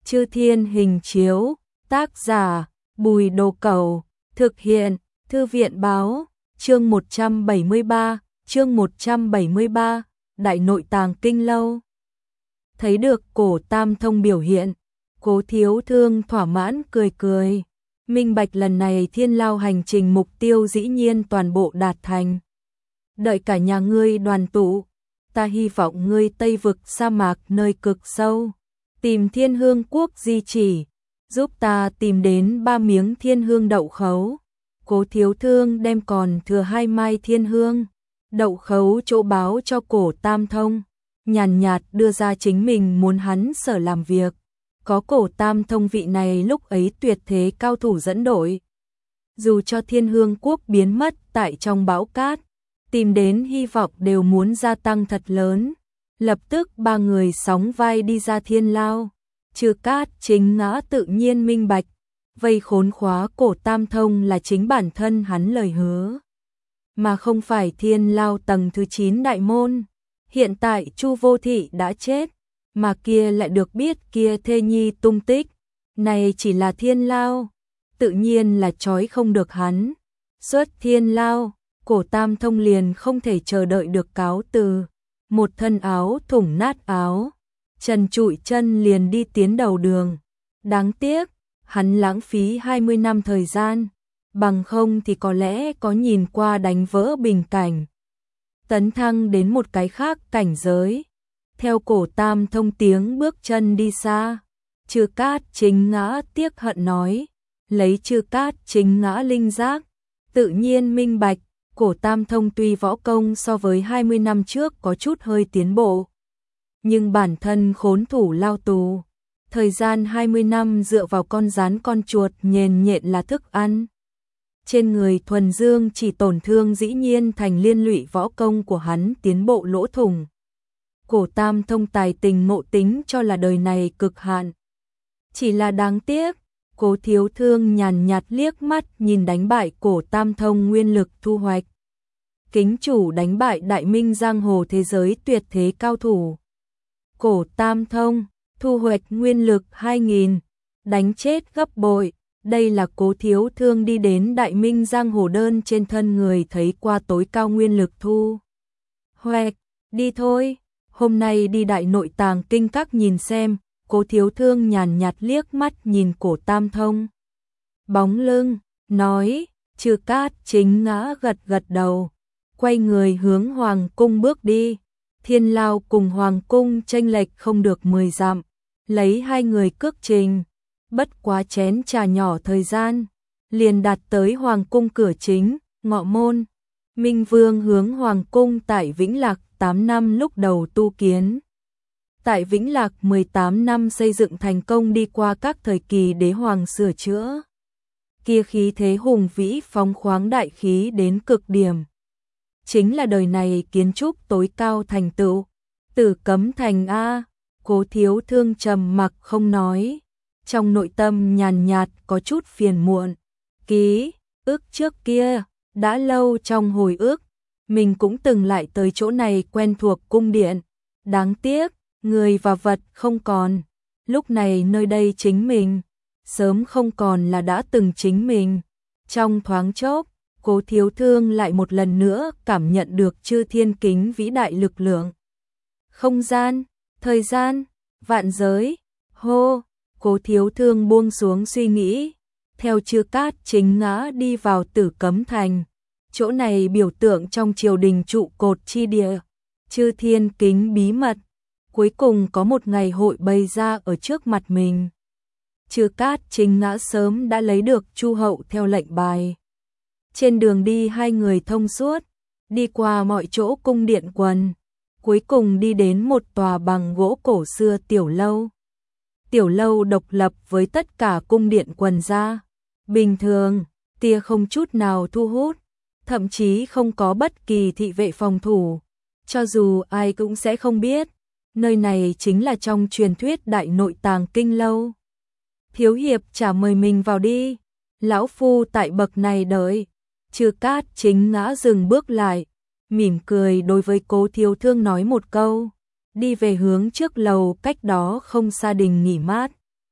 Chư Thiên Hình Chiếu, tác giả Bùi Đồ Cẩu, thực hiện Thư viện Báo, chương 173, Đại Nội Tàng Kinh Lâu. Thấy được Cổ Tam Thông biểu hiện, Cố Thiếu Thương thỏa mãn cười cười, minh bạch lần này Thiên Lao hành trình mục tiêu dĩ nhiên toàn bộ đạt thành. Đợi cả nhà ngươi đoàn tụ, ta hy vọng ngươi Tây vực sa mạc nơi cực sâu, tìm Thiên Hương Quốc di chỉ, giúp ta tìm đến 3 miếng Thiên Hương đậu khấu. Cố Thiếu Thương đem còn thừa 2 mai Thiên Hương đậu khấu chỗ báo cho Cổ Tam Thông, nhàn nhạt đưa ra chính mình muốn hắn sở làm việc. Có Cổ Tam Thông vị này lúc ấy tuyệt thế cao thủ dẫn đội, dù cho Thiên Hương Quốc biến mất tại trong bão cát, tìm đến hy vọng đều muốn gia tăng thật lớn. Lập tức 3 người sóng vai đi ra Thiên Lao, Trừ Cát Chính Ngã tự nhiên minh bạch, vây khốn khóa Cổ Tam Thông là chính bản thân hắn lời hứa, mà không phải Thiên Lao tầng thứ 9 đại môn. Hiện tại Chu Vô Thị đã chết, mà kia lại được biết kia thê nhi tung tích, này chỉ là Thiên Lao, tự nhiên là trói không được hắn. Xuất Thiên Lao, Cổ Tam Thông liền không thể chờ đợi được cáo từ, một thân áo thủng nát áo, trần trụi chân liền đi tiến đầu đường. Đáng tiếc, hắn lãng phí 20 năm thời gian, bằng không thì có lẽ có nhìn qua đánh vỡ bình cảnh, tấn thăng đến một cái khác cảnh giới. Theo Cổ Tam Thông tiếng bước chân đi xa, Trừ Cát Chính Ngã tiếc hận nói, lấy Trừ Cát Chính Ngã linh giác, tự nhiên minh bạch, Cổ Tam Thông tuy võ công so với 20 năm trước có chút hơi tiến bộ, nhưng bản thân khốn thủ lao tù, thời gian 20 năm dựa vào con rắn con chuột nhền nhện là thức ăn. Trên người thuần dương chỉ tổn thương dĩ nhiên thành liên lụy võ công của hắn tiến bộ lỗ thủng. Cổ Tam Thông tài tình ngộ tính cho là đời này cực hạn. Chỉ là đáng tiếc, Cố Thiếu Thương nhàn nhạt liếc mắt nhìn đánh bại Cổ Tam Thông nguyên lực thu hoạch. Kính chủ đánh bại đại minh giang hồ thế giới tuyệt thế cao thủ. Cổ Tam Thông, thu hoạch nguyên lực 2000, đánh chết gấp bội. Đây là Cố Thiếu Thương đi đến đại minh giang hồ đơn trên thân người thấy qua tối cao nguyên lực thu hoạch. Đi thôi, hôm nay đi Đại Nội Tàng Kinh Các nhìn xem. Cố Thiếu Thương nhàn nhạt liếc mắt nhìn Cổ Tam Thông bóng lưng, nói. Trừ Cát Chính Ngã gật gật đầu, quay người hướng Hoàng Cung bước đi. Thiên Lao cùng Hoàng Cung chênh lệch không được 10 dặm, lấy 2 người cước trình, bất quá chén trà nhỏ thời gian, liền đạt tới Hoàng Cung cửa chính, ngọ môn. Minh Vương hướng Hoàng Cung tại Vĩnh Lạc 8 năm lúc đầu tu kiến. Tại Vĩnh Lạc 18 năm xây dựng thành công, đi qua các thời kỳ đế hoàng sửa chữa. Kia khí thế hùng vĩ phóng khoáng đại khí đến cực điểm. Chính là đời này kiến trúc tối cao thành tựu. Tử Cấm Thành A. Cố Thiếu Thương trầm mặc không nói, trong nội tâm nhàn nhạt có chút phiền muộn. Ký ức trước kia, đã lâu trong hồi ức, mình cũng từng lại tới chỗ này quen thuộc cung điện. Đáng tiếc, người và vật không còn. Lúc này nơi đây chính mình, sớm không còn là đã từng chính mình. Trong thoáng chốc, Cố Thiếu Thương lại một lần nữa cảm nhận được chư thiên kính vĩ đại lực lượng. Không gian, thời gian, vạn giới, hô. Cố Thiếu Thương buông xuống suy nghĩ, theo Trừ Cát Chính Ngã đi vào Tử Cấm Thành. Chỗ này biểu tượng trong triều đình trụ cột chi địa, chư thiên kính bí mật, cuối cùng có một ngày hội bày ra ở trước mặt mình. Trừ Cát Chính Ngã sớm đã lấy được Chu Hậu theo lệnh bài. Trên đường đi 2 người thông suốt, đi qua mọi chỗ cung điện quần, cuối cùng đi đến một tòa bằng gỗ cổ xưa tiểu lâu. Tiểu lâu độc lập với tất cả cung điện quần ra, bình thường, tia không chút nào thu hút, thậm chí không có bất kỳ thị vệ phòng thủ, cho dù ai cũng sẽ không biết, nơi này chính là trong truyền thuyết Đại Nội Tàng Kinh Lâu. Thiếu hiệp trả mời mình vào đi, lão phu tại bậc này đợi. Trừ Cát Chính Ngã dừng bước lại, mỉm cười đối với Cố Thiếu Thương nói một câu, đi về hướng trước lầu cách đó không xa đình nghỉ mát.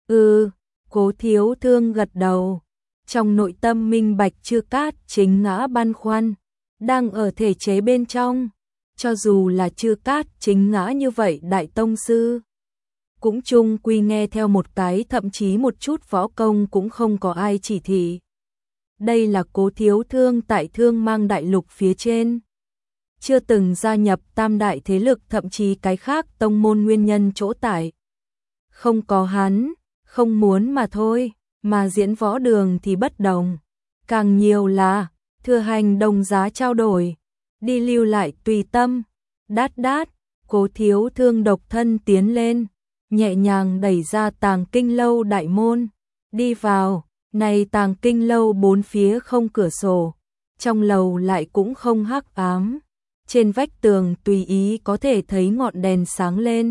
Cố Thiếu Thương gật đầu. Trong nội tâm minh bạch Chư Cát Chính Ngã băn khoăn, đang ở thể chế bên trong. Cho dù là Chư Cát Chính Ngã như vậy đại tông sư, cũng chung quy nghe theo một cái, thậm chí một chút võ công cũng không có ai chỉ thị. Đây là Cố Thiếu Thương tại Thương Mang đại lục phía trên, chưa từng gia nhập tam đại thế lực, thậm chí cái khác tông môn nguyên nhân chỗ tại. Không có hắn, không muốn mà thôi, mà diễn võ đường thì bất đồng. Càng nhiều là, thừa hành đồng giá trao đổi, đi lưu lại tùy tâm. Đát, Cố Thiếu Thương độc thân tiến lên, nhẹ nhàng đẩy ra Tàng Kinh lâu đại môn, đi vào. Này Tàng Kinh lâu bốn phía không cửa sổ, trong lầu lại cũng không hắc ám. Trên vách tường tùy ý có thể thấy ngọn đèn sáng lên,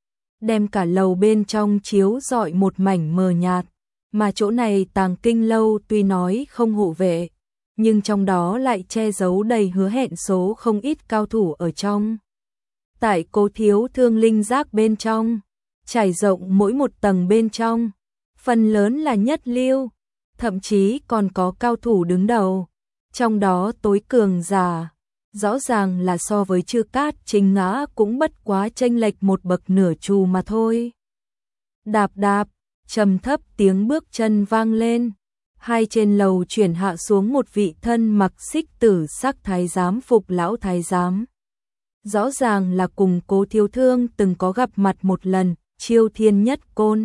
đem cả lầu bên trong chiếu rọi một mảnh mờ nhạt. Mà chỗ này Tàng Kinh lâu tuy nói không hộ vệ, nhưng trong đó lại che giấu đầy hứa hẹn số không ít cao thủ ở trong. Tại Cố Thiếu Thương linh giác bên trong, trải rộng mỗi một tầng bên trong, phần lớn là nhất lưu, thậm chí còn có cao thủ đứng đầu. Trong đó tối cường giả, rõ ràng là so với Chư Cát Chính Ngã cũng bất quá chênh lệch một bậc nửa trù mà thôi. Đạp đạp, trầm thấp tiếng bước chân vang lên. Hai trên lầu chuyển hạ xuống một vị thân mặc xích tử sắc thái giám phục lão thái giám. Rõ ràng là cùng Cố Thiếu Thương từng có gặp mặt một lần, Chiêu Thiên Nhất Côn.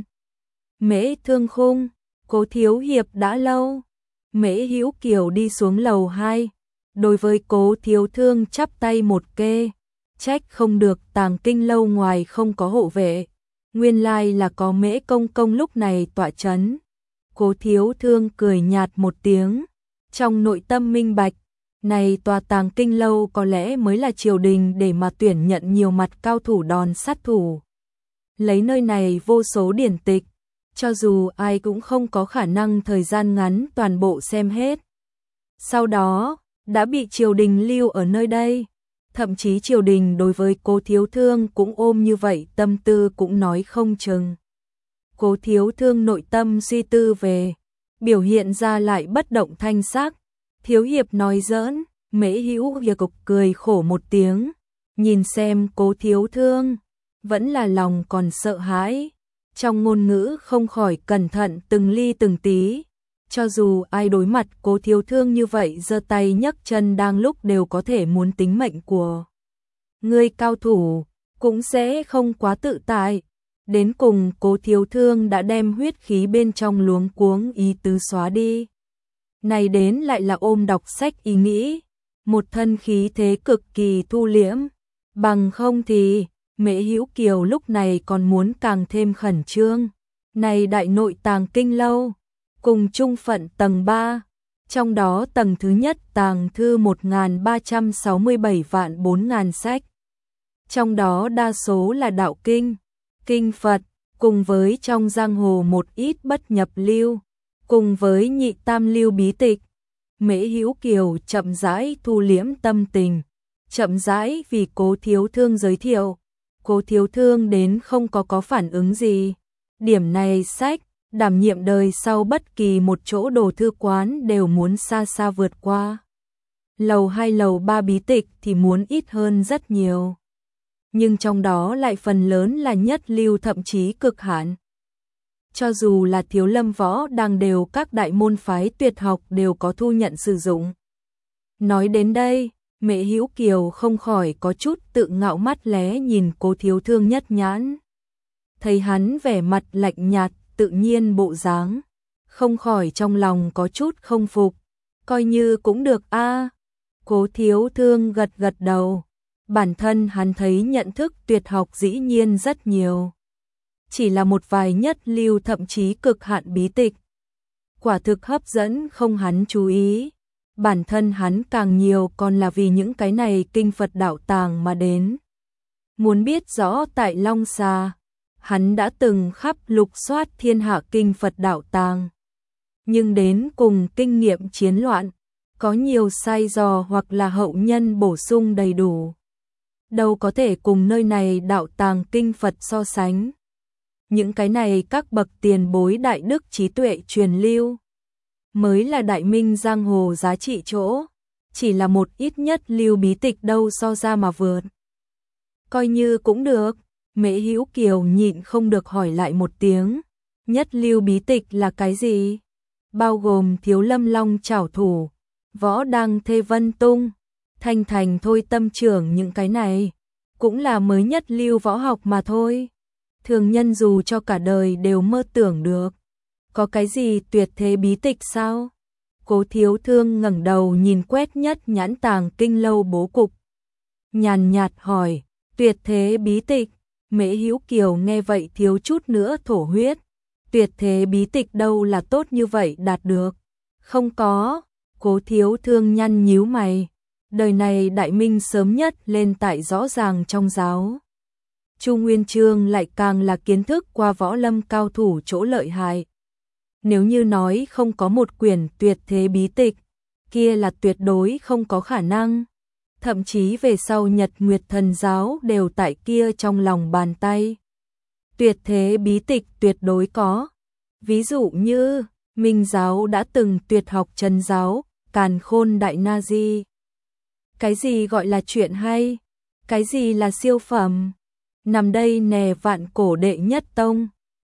Mễ Thương Khung, Cố Thiếu Hiệp đã lâu. Mễ Hữu Kiều đi xuống lầu 2, đối với Cố Thiếu Thương chắp tay một kê. Trách không được Tàng Kinh lâu ngoài không có hộ vệ, nguyên lai là có Mễ công công lúc này tọa chấn. Cố Thiếu Thương cười nhạt một tiếng, trong nội tâm minh bạch, này tòa Tàng Kinh lâu có lẽ mới là triều đình để mà tuyển nhận nhiều mặt cao thủ đòn sát thủ. Lấy nơi này vô số điển tịch, cho dù ai cũng không có khả năng thời gian ngắn toàn bộ xem hết. Sau đó, đã bị triều đình lưu ở nơi đây. Thậm chí triều đình đối với Cố Thiếu Thương cũng ôm như vậy tâm tư cũng nói không chừng. Cố Thiếu Thương nội tâm suy tư về, biểu hiện ra lại bất động thanh sắc. Thiếu hiệp nói giỡn, Mễ Hữu Kiều cục cười khổ một tiếng, nhìn xem Cố Thiếu Thương, vẫn là lòng còn sợ hãi. Trong ngôn ngữ không khỏi cẩn thận từng ly từng tí. Cho dù ai đối mặt Cố Thiếu Thương như vậy giơ tay nhấc chân đang lúc đều có thể muốn tính mệnh của người cao thủ, cũng sẽ không quá tự tại. Đến cùng Cố Thiếu Thương đã đem huyết khí bên trong luống cuống ý tứ xóa đi. Này đến lại là ôm đọc sách ý nghĩ, một thân khí thế cực kỳ thu liễm. Bằng không thì, Mễ Hữu Kiều lúc này còn muốn càng thêm khẩn trương. Này đại nội Tàng Kinh lâu, cùng chung phận tầng 3, trong đó tầng thứ nhất tàng thư 1367 vạn 4.000 sách. Trong đó đa số là đạo kinh, kinh Phật, cùng với trong giang hồ một ít bất nhập lưu, cùng với nhị tam lưu bí tịch. Mễ Hữu Kiều chậm rãi thu liễm tâm tình, chậm rãi vì Cố Thiếu Thương giới thiệu. Cố Thiếu Thương đến không có phản ứng gì. Điểm này sách, đảm nhiệm đời sau bất kỳ một chỗ đồ thư quán đều muốn xa xa vượt qua. Lầu 2 lầu 3 bí tịch thì muốn ít hơn rất nhiều. Nhưng trong đó lại phần lớn là nhất lưu thậm chí cực hạn. Cho dù là Thiếu Lâm võ đang đều các đại môn phái tuyệt học đều có thu nhận sử dụng. Nói đến đây, Mễ Hữu Kiều không khỏi có chút tự ngạo, mắt lé nhìn Cố Thiếu Thương nhất nhãn. Thấy hắn vẻ mặt lạnh nhạt, tự nhiên bộ dáng, không khỏi trong lòng có chút không phục. Coi như cũng được a. Cố Thiếu Thương gật gật đầu. Bản thân hắn thấy nhận thức tuyệt học dĩ nhiên rất nhiều. Chỉ là một vài nhất lưu thậm chí cực hạn bí tịch. Quả thực hấp dẫn không hắn chú ý. Bản thân hắn càng nhiều còn là vì những cái này kinh Phật đạo tàng mà đến. Muốn biết rõ tại Long Xà, hắn đã từng khắp lục soát thiên hạ kinh Phật đạo tàng. Nhưng đến cùng kinh nghiệm chiến loạn, có nhiều sai dò hoặc là hậu nhân bổ sung đầy đủ. Đâu có thể cùng nơi này đạo tàng kinh Phật so sánh. những cái này các bậc tiền bối đại đức trí tuệ truyền lưu, mới là đại minh giang hồ giá trị chỗ, chỉ là một ít nhất lưu bí tịch đâu so ra mà vượt. Coi như cũng được, Mễ Hữu Kiều nhịn không được hỏi lại một tiếng, nhất lưu bí tịch là cái gì? Bao gồm Thiếu Lâm Long Chảo Thủ, Võ Đăng Thê Vân Tung, Thanh Thành Thôi Tâm Trưởng, những cái này cũng là mới nhất lưu võ học mà thôi. Thường nhân dù cho cả đời đều mơ tưởng được. Có cái gì tuyệt thế bí tịch sao? Cố Thiếu Thương ngẩng đầu nhìn quét nhất nhãn tàng kinh lâu bố cục, nhàn nhạt hỏi, tuyệt thế bí tịch? Mễ Hữu Kiều nghe vậy thiếu chút nữa thổ huyết. Tuyệt thế bí tịch đâu là tốt như vậy đạt được? Không có. Cố Thiếu Thương nhăn nhíu mày. Đời này đại minh sớm nhất lên tại rõ ràng trong giáo. Chu Nguyên Chương lại càng là kiến thức qua võ lâm cao thủ chỗ lợi hại. Nếu như nói không có một quyển tuyệt thế bí tịch, kia là tuyệt đối không có khả năng. Thậm chí về sau Nhật Nguyệt Thần Giáo đều tại kia trong lòng bàn tay. Tuyệt thế bí tịch tuyệt đối có. Ví dụ như, Minh Giáo đã từng tuyệt học Trần Giáo, Càn Khôn Đại Na Di. Cái gì gọi là chuyện hay? Cái gì là siêu phẩm? Nằm đây nè vạn cổ đệ nhất tông.